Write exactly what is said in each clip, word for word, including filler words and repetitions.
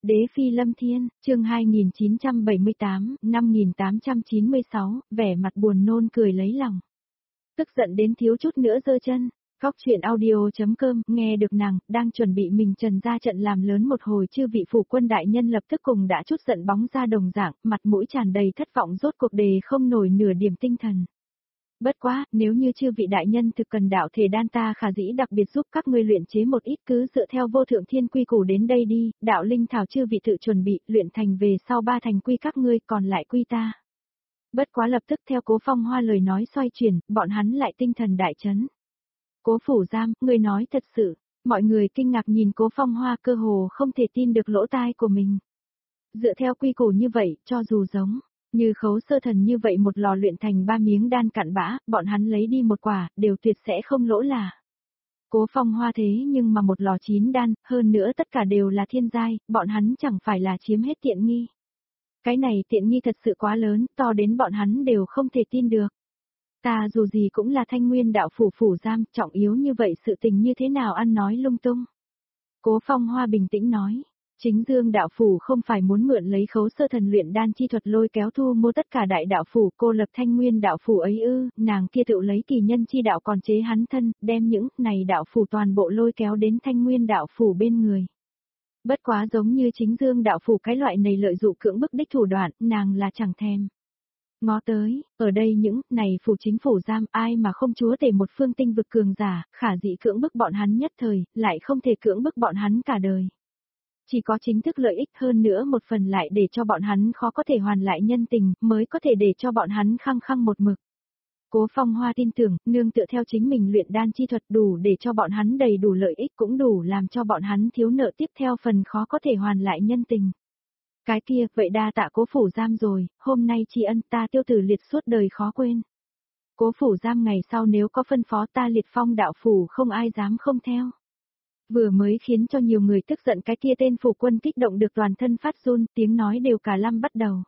Đế phi lâm thiên, chương hai nghìn chín trăm bảy mươi tám, năm nghìn tám trăm chín mươi sáu, vẻ mặt buồn nôn cười lấy lòng. Tức giận đến thiếu chút nữa giơ chân. Góc chuyện audio.com, nghe được nàng, đang chuẩn bị mình trần ra trận làm lớn một hồi, chư vị phủ quân đại nhân lập tức cùng đã chút giận bóng ra đồng dạng, mặt mũi tràn đầy thất vọng, rốt cuộc đề không nổi nửa điểm tinh thần. Bất quá, nếu như chư vị đại nhân thực cần đạo thể đan, ta khả dĩ đặc biệt giúp các ngươi luyện chế một ít, cứ dựa theo vô thượng thiên quy củ đến đây đi, đạo linh thảo chư vị tự chuẩn bị, luyện thành về sau ba thành quy các ngươi, còn lại quy ta. Bất quá lập tức theo Cố Phong Hoa lời nói xoay chuyển, bọn hắn lại tinh thần đại chấn. Cố phủ giam, ngươi nói thật sự, mọi người kinh ngạc nhìn Cố Phong Hoa, cơ hồ không thể tin được lỗ tai của mình. Dựa theo quy củ như vậy, cho dù giống như Khấu Sơ Thần như vậy một lò luyện thành ba miếng đan cặn bã, bọn hắn lấy đi một quả, đều tuyệt sẽ không lỗ là. Cố Phong Hoa thế nhưng mà một lò chín đan, hơn nữa tất cả đều là thiên giai, bọn hắn chẳng phải là chiếm hết tiện nghi. Cái này tiện nghi thật sự quá lớn, to đến bọn hắn đều không thể tin được. Ta dù gì cũng là Thanh Nguyên đạo phủ phủ giam, trọng yếu như vậy sự tình như thế nào ăn nói lung tung. Cố Phong Hoa bình tĩnh nói, chính Dương đạo phủ không phải muốn mượn lấy Khấu Sơ Thần luyện đan chi thuật lôi kéo thu mua tất cả đại đạo phủ, cô lập Thanh Nguyên đạo phủ ấy ư, nàng kia tự lấy kỳ nhân chi đạo còn chế hắn thân, đem những này đạo phủ toàn bộ lôi kéo đến Thanh Nguyên đạo phủ bên người. Bất quá giống như chính Dương đạo phủ cái loại này lợi dụng cưỡng bức đích thủ đoạn, nàng là chẳng thèm. Ngó tới, ở đây những này phủ chính phủ giam, ai mà không chúa tể một phương tinh vực cường giả, khả dĩ cưỡng bức bọn hắn nhất thời, lại không thể cưỡng bức bọn hắn cả đời. Chỉ có chính thức lợi ích hơn nữa một phần lại để cho bọn hắn khó có thể hoàn lại nhân tình, mới có thể để cho bọn hắn khăng khăng một mực. Cố Phong Hoa tin tưởng, nương tựa theo chính mình luyện đan chi thuật đủ để cho bọn hắn đầy đủ lợi ích, cũng đủ làm cho bọn hắn thiếu nợ tiếp theo phần khó có thể hoàn lại nhân tình. Cái kia, vậy đa tạ Cố phủ giam rồi, hôm nay tri ân ta Tiêu Tử Liệt suốt đời khó quên. Cố phủ giam ngày sau nếu có phân phó ta Liệt Phong đạo phủ không ai dám không theo. Vừa mới khiến cho nhiều người tức giận cái kia tên phủ quân kích động được toàn thân phát run, tiếng nói đều cả lăm bắt đầu.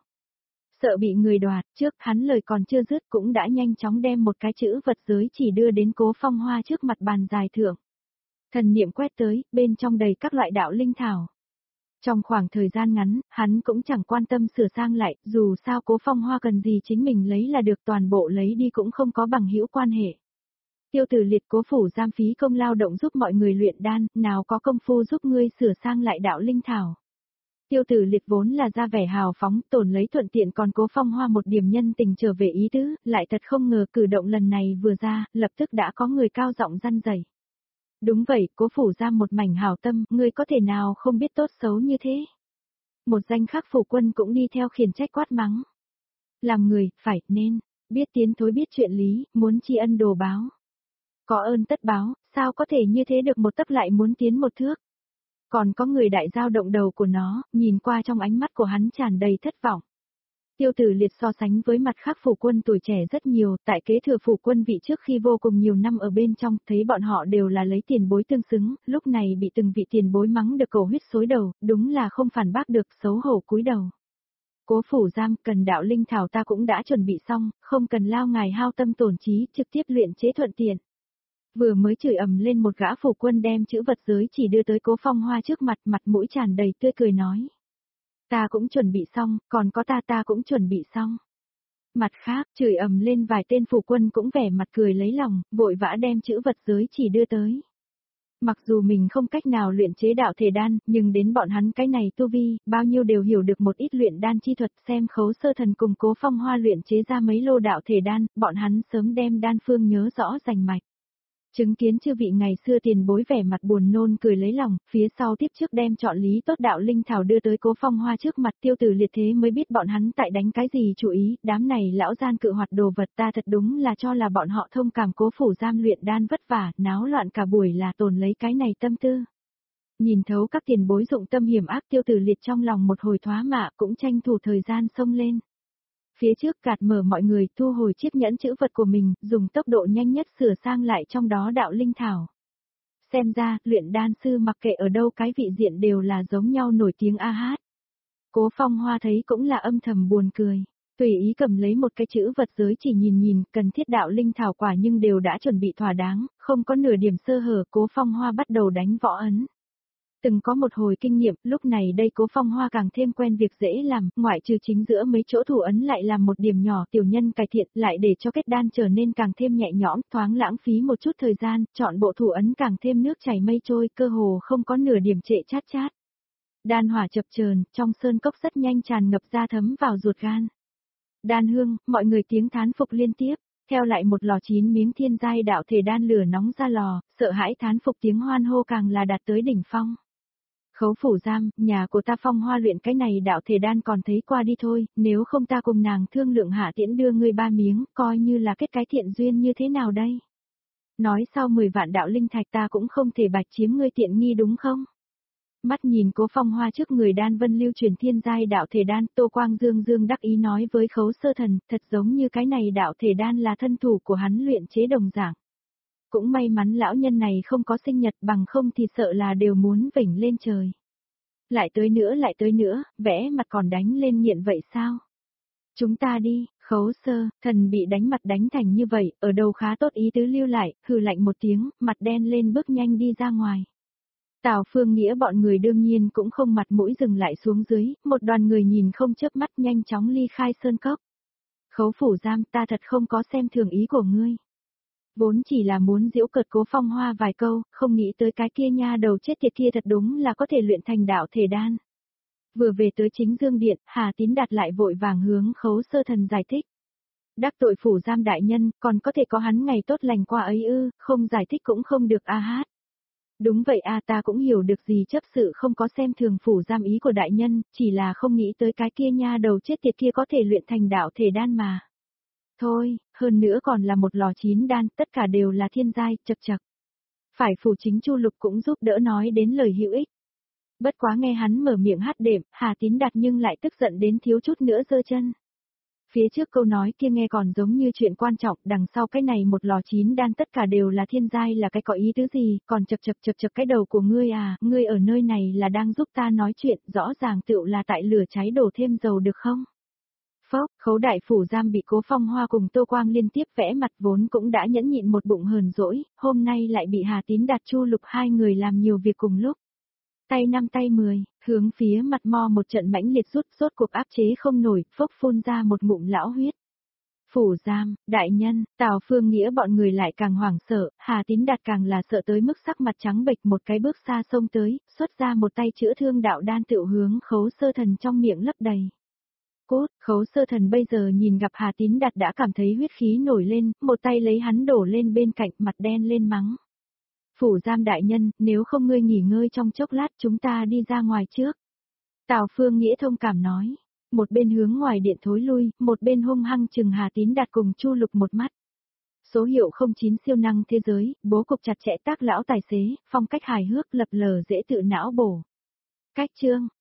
Sợ bị người đoạt, trước hắn lời còn chưa dứt cũng đã nhanh chóng đem một cái chữ vật giới chỉ đưa đến Cố Phong Hoa trước mặt bàn dài thượng. Thần niệm quét tới, bên trong đầy các loại đạo linh thảo. Trong khoảng thời gian ngắn, hắn cũng chẳng quan tâm sửa sang lại, dù sao Cố Phong Hoa cần gì chính mình lấy là được, toàn bộ lấy đi cũng không có bằng hữu quan hệ. Tiêu Tử Liệt, Cố phủ giam phí công lao động giúp mọi người luyện đan, nào có công phu giúp ngươi sửa sang lại đạo linh thảo. Tiêu Tử Liệt vốn là ra vẻ hào phóng, tổn lấy thuận tiện, còn Cố Phong Hoa một điểm nhân tình trở về ý tứ, lại thật không ngờ cử động lần này vừa ra, lập tức đã có người cao giọng răn dày. Đúng vậy, Cố phủ giam một mảnh hảo tâm, ngươi có thể nào không biết tốt xấu như thế. Một danh khác phủ quân cũng đi theo khiển trách quát mắng. Làm người, phải, nên, biết tiến thối biết chuyện lý, muốn tri ân đồ báo. Có ơn tất báo, sao có thể như thế được, một tấc lại muốn tiến một thước. Còn có người đại dao động đầu của nó, nhìn qua trong ánh mắt của hắn tràn đầy thất vọng. Tiêu Tử Liệt so sánh với mặt khác phủ quân tuổi trẻ rất nhiều, tại kế thừa phủ quân vị trước khi vô cùng nhiều năm ở bên trong, thấy bọn họ đều là lấy tiền bối tương xứng, lúc này bị từng vị tiền bối mắng được cầu huyết xối đầu, đúng là không phản bác được, xấu hổ cúi đầu. Cố phủ giam, cần đạo linh thảo ta cũng đã chuẩn bị xong, không cần lao ngài hao tâm tổn trí, trực tiếp luyện chế thuận tiện. Vừa mới chửi ầm lên một gã phủ quân đem chữ vật giới chỉ đưa tới Cố Phong Hoa trước mặt, mặt mũi tràn đầy tươi cười nói. Ta cũng chuẩn bị xong, còn có ta ta cũng chuẩn bị xong. Mặt khác, chửi ầm lên vài tên phủ quân cũng vẻ mặt cười lấy lòng, vội vã đem chữ vật giới chỉ đưa tới. Mặc dù mình không cách nào luyện chế đạo thể đan, nhưng đến bọn hắn cái này tu vi, bao nhiêu đều hiểu được một ít luyện đan chi thuật, xem Khấu Sơ Thần cùng Cố Phong Hoa luyện chế ra mấy lô đạo thể đan, bọn hắn sớm đem đan phương nhớ rõ rành mạch. Chứng kiến chư vị ngày xưa tiền bối vẻ mặt buồn nôn cười lấy lòng, phía sau tiếp trước đem chọn lý tốt đạo linh thảo đưa tới Cố Phong Hoa trước mặt. Tiêu Tử Liệt thế mới biết bọn hắn tại đánh cái gì chủ ý, đám này lão gian cự hoạt đồ vật, ta thật đúng là cho là bọn họ thông cảm Cố phủ giam luyện đan vất vả, náo loạn cả buổi là tồn lấy cái này tâm tư. Nhìn thấu các tiền bối dụng tâm hiểm ác, Tiêu Tử Liệt trong lòng một hồi thoá mạ, cũng tranh thủ thời gian xông lên. Phía trước gạt mở mọi người, thu hồi chiếc nhẫn chữ vật của mình, dùng tốc độ nhanh nhất sửa sang lại trong đó đạo linh thảo. Xem ra, luyện đan sư mặc kệ ở đâu cái vị diện đều là giống nhau nổi tiếng a hát. Cố Phong Hoa thấy cũng là âm thầm buồn cười, tùy ý cầm lấy một cái chữ vật giới chỉ nhìn nhìn, cần thiết đạo linh thảo quả nhưng đều đã chuẩn bị thỏa đáng, không có nửa điểm sơ hở. Cố Phong Hoa bắt đầu đánh võ ấn. Từng có một hồi kinh nghiệm, lúc này đây Cố Phong Hoa càng thêm quen việc dễ làm, ngoại trừ chính giữa mấy chỗ thủ ấn lại làm một điểm nhỏ tiểu nhân cải thiện, lại để cho kết đan trở nên càng thêm nhẹ nhõm, thoáng lãng phí một chút thời gian, chọn bộ thủ ấn càng thêm nước chảy mây trôi, cơ hồ không có nửa điểm trệ chát chát. Đan hỏa chập chờn, trong sơn cốc rất nhanh tràn ngập ra thấm vào ruột gan. Đan hương, mọi người tiếng thán phục liên tiếp. Theo lại một lò chín miếng thiên giai đạo thể đan lửa nóng ra lò, sợ hãi thán phục tiếng hoan hô càng là đạt tới đỉnh phong. Khấu phủ giam, nhà của ta Phong Hoa luyện cái này đạo thể đan còn thấy qua đi thôi, nếu không ta cùng nàng thương lượng hạ tiễn đưa ngươi ba miếng, coi như là kết cái thiện duyên như thế nào đây? Nói sau mười vạn đạo linh thạch ta cũng không thể bạch chiếm ngươi tiện nghi đúng không? Mắt nhìn Cố Phong Hoa trước người đan vân lưu truyền thiên giai đạo thể đan, Tô Quang Dương Dương đắc ý nói với Khấu Sơ Thần, thật giống như cái này đạo thể đan là thân thủ của hắn luyện chế đồng dạng. Cũng may mắn lão nhân này không có sinh nhật, bằng không thì sợ là đều muốn vểnh lên trời. Lại tới nữa lại tới nữa, vẽ mặt còn đánh lên nghiện vậy sao? Chúng ta đi, Khấu Sơ, Thần bị đánh mặt đánh thành như vậy, ở đầu khá tốt ý tứ lưu lại, hừ lạnh một tiếng, mặt đen lên bước nhanh đi ra ngoài. Tào Phương Nghĩa bọn người đương nhiên cũng không mặt mũi dừng lại xuống dưới, một đoàn người nhìn không chớp mắt nhanh chóng ly khai sơn cốc. Khấu phủ giam, ta thật không có xem thường ý của ngươi. Vốn chỉ là muốn giễu cợt Cố Phong Hoa vài câu, không nghĩ tới cái kia nha đầu chết tiệt kia thật đúng là có thể luyện thành đạo thể đan. Vừa về tới chính dương điện, Hà Tín Đạt lại vội vàng hướng Khấu Sơ Thần giải thích. Đắc tội phủ giam đại nhân, còn có thể có hắn ngày tốt lành qua ấy ư, không giải thích cũng không được a hát. Đúng vậy a ta cũng hiểu được gì chấp sự không có xem thường phủ giam ý của đại nhân, chỉ là không nghĩ tới cái kia nha đầu chết tiệt kia có thể luyện thành đạo thể đan mà. Thôi, hơn nữa còn là một lò chín đan, tất cả đều là thiên giai, chật chật. Phải phủ chính Chu Lục cũng giúp đỡ nói đến lời hữu ích. Bất quá nghe hắn mở miệng hát đệm, Hà Tín Đạt nhưng lại tức giận đến thiếu chút nữa giơ chân. Phía trước câu nói kia nghe còn giống như chuyện quan trọng, đằng sau cái này một lò chín đan tất cả đều là thiên giai là cái có ý tứ gì, còn chật chật chật chật cái đầu của ngươi à, ngươi ở nơi này là đang giúp ta nói chuyện, rõ ràng tựu là tại lửa cháy đổ thêm dầu được không? Phốc, Khấu đại phủ giam bị Cố Phong Hoa cùng Tô Quang liên tiếp vẽ mặt vốn cũng đã nhẫn nhịn một bụng hờn dỗi, hôm nay lại bị Hà Tín Đạt Chu Lục hai người làm nhiều việc cùng lúc. Tay năm tay mười, hướng phía mặt mo một trận mãnh liệt rút rốt cuộc áp chế không nổi, phốc phun ra một ngụm lão huyết. Phủ giam, đại nhân, Tào Phương Nghĩa bọn người lại càng hoảng sợ, Hà Tín Đạt càng là sợ tới mức sắc mặt trắng bệch một cái bước xa xông tới, xuất ra một tay chữa thương đạo đan tựu hướng Khấu Sơ Thần trong miệng lấp đầy. Cốt, Khấu Sơ Thần bây giờ nhìn gặp Hà Tín Đạt đã cảm thấy huyết khí nổi lên, một tay lấy hắn đổ lên bên cạnh mặt đen lên mắng. Phủ giam đại nhân, nếu không ngươi nghỉ ngơi trong chốc lát chúng ta đi ra ngoài trước. Tào Phương Nghĩa thông cảm nói, một bên hướng ngoài điện thối lui, một bên hung hăng chừng Hà Tín Đạt cùng Chu Lục một mắt. Số hiệu không chín siêu năng thế giới, bố cục chặt chẽ tác lão tài xế, phong cách hài hước lập lờ dễ tự não bổ. Cách chương.